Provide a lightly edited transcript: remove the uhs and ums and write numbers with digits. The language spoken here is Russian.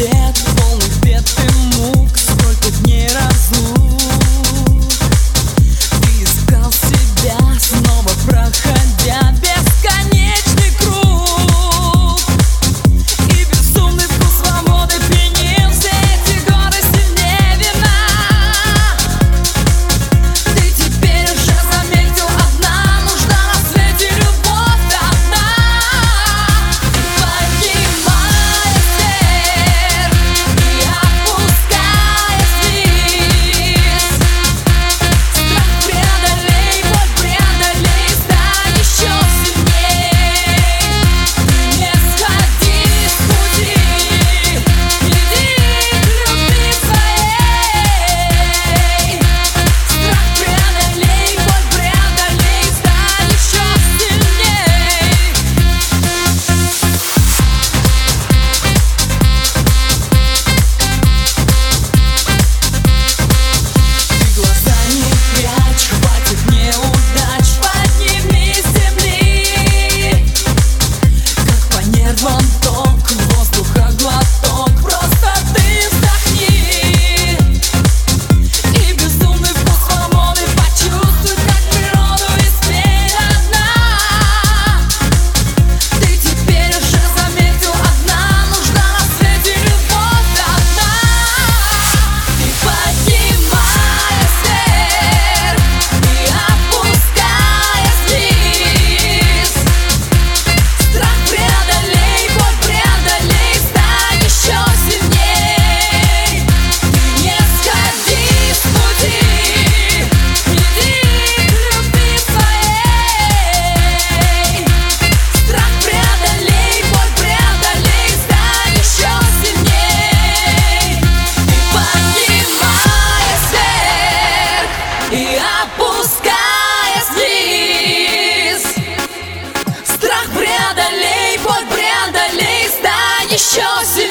свет, полный бед и мук, сколько дней разлук. Ты искал себя, снова проходя бесконечный круг. И безумный вкус свободы пьянил все эти годы сильнее вина. Ты теперь уже заметил, одна нужна на свете любовь одна. Поднимая вверх и опускаясь вниз, страх преодолей, боль преодолей, стань еще сильней. Не сходи с пути, иди к любви своей. Страх преодолей, боль преодолей, стань еще сильней. Ты глаза не прячь, хватит неудач, подними с земли. Как по нервам ток, воздуха глоток, просто ты вздохни. И безумный вкус свободы почувствуй, как природу и спей одна. Ты теперь уже заметил, одна нужна на свете любовь одна. И поднимаясь вверх и опускаясь вниз, страх преодолей, боль преодолей, стань еще сильней. Ты не сходи с пути, иди к любви своей. Страх преодолей, боль преодолей, стань еще сильней. И поднимаясь вверх и опускаясь вниз, страх преодолей, боль преодолей, стань еще сильней.